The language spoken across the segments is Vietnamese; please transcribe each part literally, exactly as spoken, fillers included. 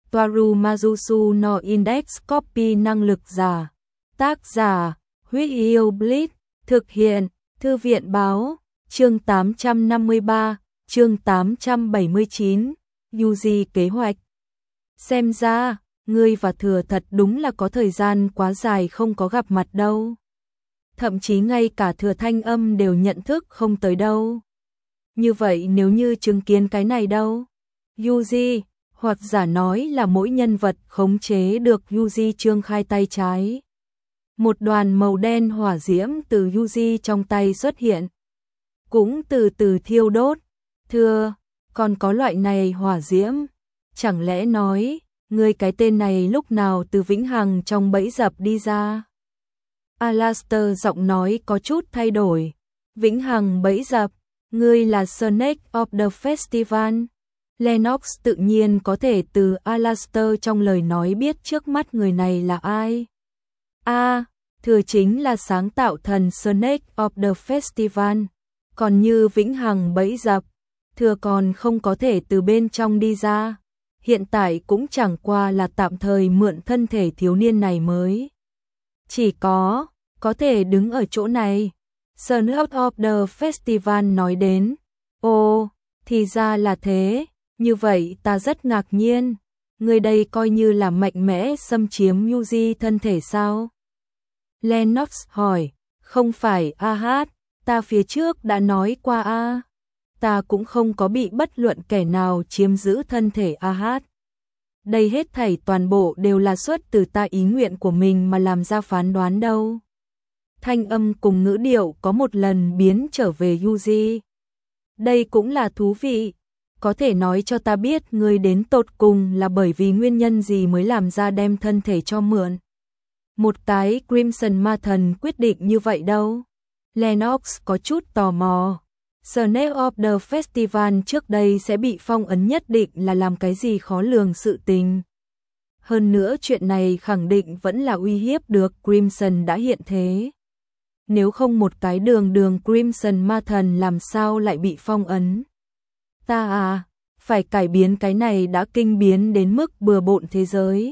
Toaru Majusu no Index Copy năng lực giả. Tác giả, Huyết Yêu Blitz, thực hiện, Thư viện báo, chương tám trăm năm mươi ba, chương tám trăm bảy mươi chín, Yuji kế hoạch. Xem ra, ngươi và Thừa thật đúng là có thời gian quá dài không có gặp mặt đâu. Thậm chí ngay cả Thừa thanh âm đều nhận thức không tới đâu. Như vậy nếu như chứng kiến cái này đâu? Yuji, hoặc giả nói là mỗi nhân vật khống chế được Yuji trương khai tay trái. Một đoàn màu đen hỏa diễm từ Yuji trong tay xuất hiện. Cũng từ từ thiêu đốt. Thưa, còn có loại này hỏa diễm. Chẳng lẽ nói, ngươi cái tên này lúc nào từ vĩnh hằng trong bẫy dập đi ra? Alastair giọng nói có chút thay đổi. Vĩnh hằng bẫy dập, ngươi là Snake of the Festival. Lennox tự nhiên có thể từ Alastair trong lời nói biết trước mắt người này là ai. A, à, Thừa chính là sáng tạo thần Snake of the Festival. Còn như vĩnh hằng bẫy dập, Thừa còn không có thể từ bên trong đi ra. Hiện tại cũng chẳng qua là tạm thời mượn thân thể thiếu niên này mới. Chỉ có, có thể đứng ở chỗ này. Snake of the Festival nói đến. Ồ, thì ra là thế. Như vậy ta rất ngạc nhiên. Người đây coi như là mạnh mẽ xâm chiếm Yuji thân thể sao? Lennox hỏi. Không phải a hát, ta phía trước đã nói qua a. Ta cũng không có bị bất luận kẻ nào chiếm giữ thân thể a hát. Đây hết thảy toàn bộ đều là xuất từ ta ý nguyện của mình mà làm ra phán đoán đâu. Thanh âm cùng ngữ điệu có một lần biến trở về Yuji. Đây cũng là thú vị. Có thể nói cho ta biết ngươi đến tột cùng là bởi vì nguyên nhân gì mới làm ra đem thân thể cho mượn. Một cái Crimson ma thần quyết định như vậy đâu. Lennox có chút tò mò. Snake of the Festival trước đây sẽ bị phong ấn nhất định là làm cái gì khó lường sự tình. Hơn nữa chuyện này khẳng định vẫn là uy hiếp được Crimson đã hiện thế. Nếu không một cái đường đường Crimson ma thần làm sao lại bị phong ấn. Ta à, phải cải biến cái này đã kinh biến đến mức bừa bộn thế giới.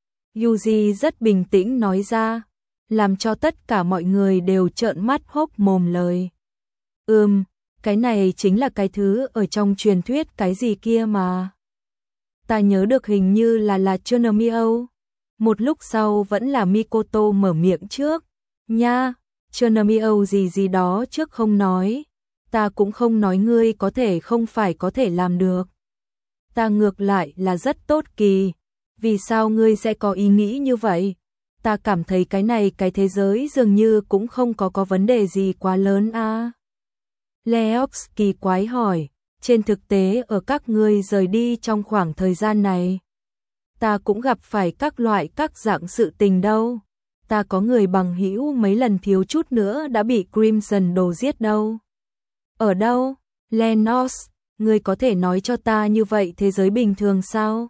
Yuji rất bình tĩnh nói ra, làm cho tất cả mọi người đều trợn mắt hốc mồm lời. Ừm, cái này chính là cái thứ ở trong truyền thuyết cái gì kia mà. Ta nhớ được hình như là là Chernomio. Một lúc sau vẫn là Mikoto mở miệng trước. Nha, Chernomio gì gì đó trước không nói. Ta cũng không nói ngươi có thể không phải có thể làm được. Ta ngược lại là rất tốt kỳ. Vì sao ngươi sẽ có ý nghĩ như vậy? Ta cảm thấy cái này cái thế giới dường như cũng không có có vấn đề gì quá lớn a. À? Leox kỳ quái hỏi, trên thực tế ở các ngươi rời đi trong khoảng thời gian này, ta cũng gặp phải các loại các dạng sự tình đâu. Ta có người bằng hữu mấy lần thiếu chút nữa đã bị Crimson đồ giết đâu. Ở đâu? Lennox, ngươi có thể nói cho ta như vậy thế giới bình thường sao?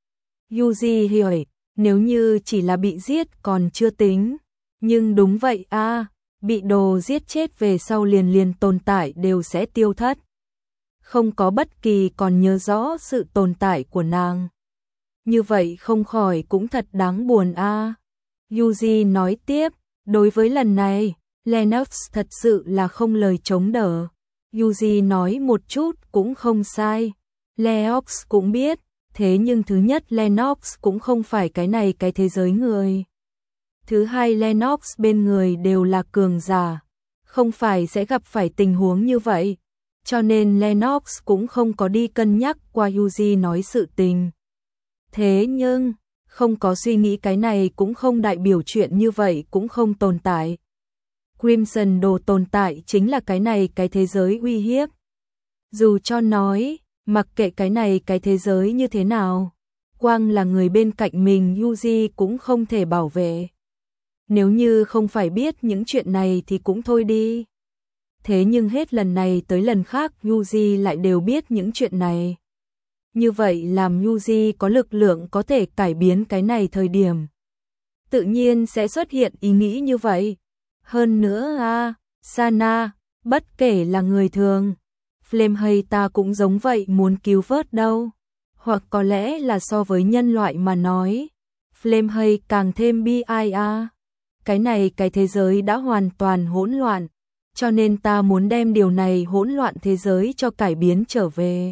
Yuji hỏi, nếu như chỉ là bị giết còn chưa tính. Nhưng đúng vậy a, à, bị đồ giết chết về sau liền liền tồn tại đều sẽ tiêu thất. Không có bất kỳ còn nhớ rõ sự tồn tại của nàng. Như vậy không khỏi cũng thật đáng buồn a. À. Yuji nói tiếp, đối với lần này, Lennox thật sự là không lời chống đỡ. Yuji nói một chút cũng không sai. Leox cũng biết, thế nhưng thứ nhất Lennox cũng không phải cái này cái thế giới người. Thứ hai Lennox bên người đều là cường giả, không phải sẽ gặp phải tình huống như vậy. Cho nên Lennox cũng không có đi cân nhắc qua Yuji nói sự tình. Thế nhưng, không có suy nghĩ cái này cũng không đại biểu chuyện như vậy cũng không tồn tại. Crimson đồ tồn tại chính là cái này cái thế giới uy hiếp. Dù cho nói, mặc kệ cái này cái thế giới như thế nào, quang là người bên cạnh mình Yuji cũng không thể bảo vệ. Nếu như không phải biết những chuyện này thì cũng thôi đi. Thế nhưng hết lần này tới lần khác Yuji lại đều biết những chuyện này. Như vậy làm Yuji có lực lượng có thể cải biến cái này thời điểm. Tự nhiên sẽ xuất hiện ý nghĩ như vậy. Hơn nữa a, à, Sana, bất kể là người thường, Flame hay ta cũng giống vậy muốn cứu vớt đâu. Hoặc có lẽ là so với nhân loại mà nói, Flame hay càng thêm bi ai a. Cái này cái thế giới đã hoàn toàn hỗn loạn, cho nên ta muốn đem điều này hỗn loạn thế giới cho cải biến trở về.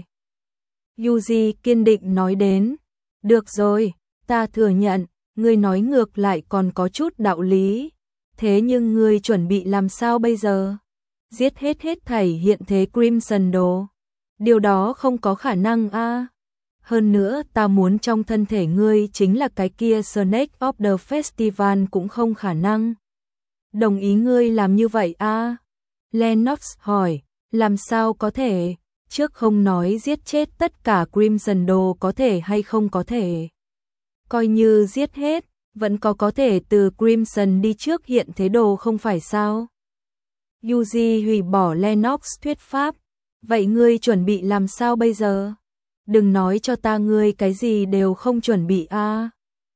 Yuji kiên định nói đến, được rồi, ta thừa nhận, ngươi nói ngược lại còn có chút đạo lý. Thế nhưng ngươi chuẩn bị làm sao bây giờ? Giết hết hết thảy hiện thế Crimson đồ. Điều đó không có khả năng a. À. Hơn nữa ta muốn trong thân thể ngươi chính là cái kia Snake of the Festival cũng không khả năng. Đồng ý ngươi làm như vậy a? À? Lennox hỏi, làm sao có thể? Trước không nói giết chết tất cả Crimson đồ có thể hay không có thể. Coi như giết hết, vẫn có có thể từ Crimson đi trước hiện thế đồ không phải sao? Yuji hủy bỏ Lennox thuyết pháp. Vậy ngươi chuẩn bị làm sao bây giờ? Đừng nói cho ta ngươi cái gì đều không chuẩn bị a. À.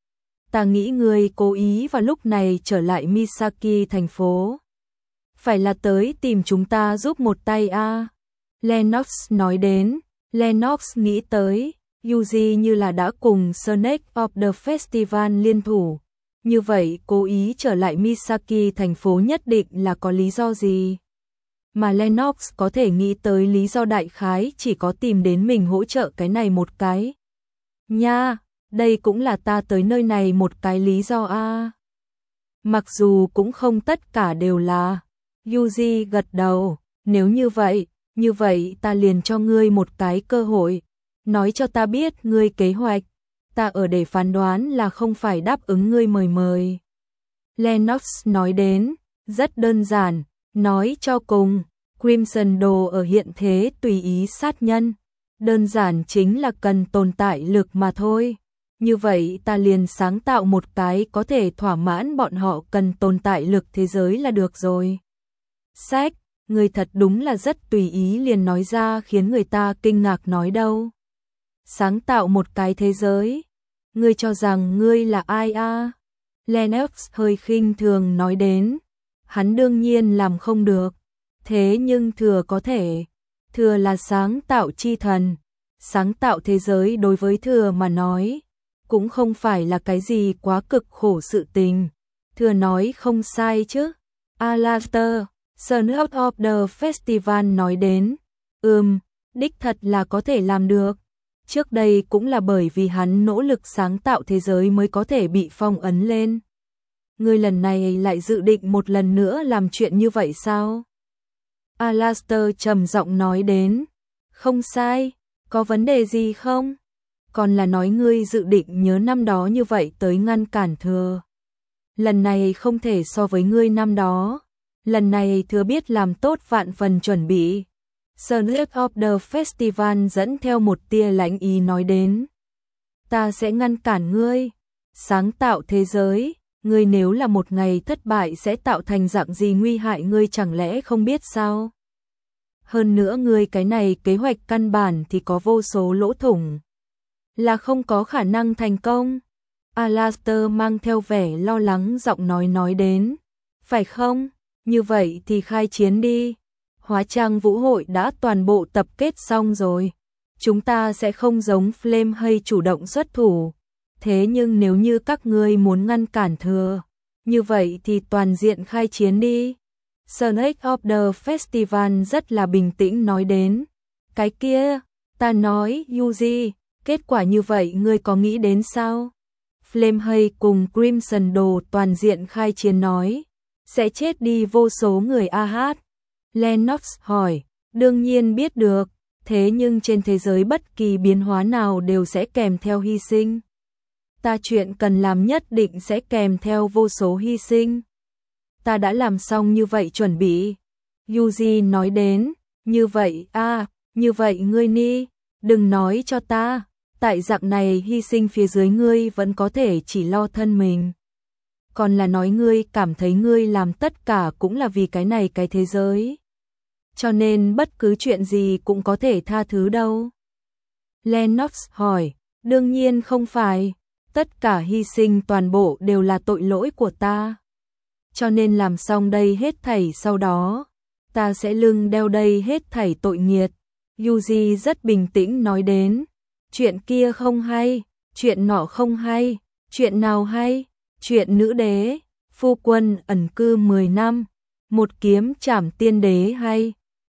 Ta nghĩ ngươi cố ý vào lúc này trở lại Misaki thành phố. Phải là tới tìm chúng ta giúp một tay a. À. Lennox nói đến, Lennox nghĩ tới, Yuji như là đã cùng Snake of the Festival liên thủ. Như vậy cố ý trở lại Misaki thành phố nhất định là có lý do gì? Mà Lennox có thể nghĩ tới lý do đại khái chỉ có tìm đến mình hỗ trợ cái này một cái. Nha, đây cũng là ta tới nơi này một cái lý do a. À. Mặc dù cũng không tất cả đều là. Yuji gật đầu, nếu như vậy, như vậy ta liền cho ngươi một cái cơ hội. Nói cho ta biết ngươi kế hoạch. Ta ở để phán đoán là không phải đáp ứng ngươi mời mời. Lennox nói đến, rất đơn giản, nói cho cùng, Crimson đồ ở hiện thế tùy ý sát nhân. Đơn giản chính là cần tồn tại lực mà thôi. Như vậy ta liền sáng tạo một cái có thể thỏa mãn bọn họ cần tồn tại lực thế giới là được rồi. Sách, người thật đúng là rất tùy ý liền nói ra khiến người ta kinh ngạc nói đâu. Sáng tạo một cái thế giới. Ngươi cho rằng ngươi là ai a? À? Lennox hơi khinh thường nói đến. Hắn đương nhiên làm không được. Thế nhưng thừa có thể. Thừa là sáng tạo chi thần. Sáng tạo thế giới đối với thừa mà nói. Cũng không phải là cái gì quá cực khổ sự tình. Thừa nói không sai chứ. Alastair, Son of the Festival nói đến. Ừm, đích thật là có thể làm được. Trước đây cũng là bởi vì hắn nỗ lực sáng tạo thế giới mới có thể bị phong ấn lên. Ngươi lần này lại dự định một lần nữa làm chuyện như vậy sao? Alastair trầm giọng nói đến. Không sai, có vấn đề gì không? Còn là nói ngươi dự định nhớ năm đó như vậy tới ngăn cản thừa. Lần này không thể so với ngươi năm đó. Lần này thừa biết làm tốt vạn phần chuẩn bị. Snake of the Festival dẫn theo một tia lãnh ý nói đến. Ta sẽ ngăn cản ngươi. Sáng tạo thế giới. Ngươi nếu là một ngày thất bại sẽ tạo thành dạng gì nguy hại ngươi chẳng lẽ không biết sao? Hơn nữa ngươi cái này kế hoạch căn bản thì có vô số lỗ thủng. Là không có khả năng thành công. Alastair mang theo vẻ lo lắng giọng nói nói đến. Phải không? Như vậy thì khai chiến đi. Hóa trang vũ hội đã toàn bộ tập kết xong rồi. Chúng ta sẽ không giống Flame hay chủ động xuất thủ. Thế nhưng nếu như các ngươi muốn ngăn cản thừa, như vậy thì toàn diện khai chiến đi. Snake of the Festival rất là bình tĩnh nói đến. Cái kia, ta nói, Yuji, kết quả như vậy ngươi có nghĩ đến sao? Flame hay cùng Crimson đồ toàn diện khai chiến nói. Sẽ chết đi vô số người a hát. Lennox hỏi, đương nhiên biết được, thế nhưng trên thế giới bất kỳ biến hóa nào đều sẽ kèm theo hy sinh. Ta chuyện cần làm nhất định sẽ kèm theo vô số hy sinh. Ta đã làm xong như vậy chuẩn bị. Yuji nói đến, như vậy a, à, như vậy ngươi ni, đừng nói cho ta, tại dạng này hy sinh phía dưới ngươi vẫn có thể chỉ lo thân mình. Còn là nói ngươi cảm thấy ngươi làm tất cả cũng là vì cái này cái thế giới. Cho nên bất cứ chuyện gì cũng có thể tha thứ đâu. Lennox hỏi, đương nhiên không phải, tất cả hy sinh toàn bộ đều là tội lỗi của ta. Cho nên làm xong đây hết thảy sau đó, ta sẽ lưng đeo đây hết thảy tội nghiệt. Yuji rất bình tĩnh nói đến, chuyện kia không hay, chuyện nọ không hay, chuyện nào hay, chuyện nữ đế, phu quân ẩn cư mười năm, một kiếm trảm tiên đế hay,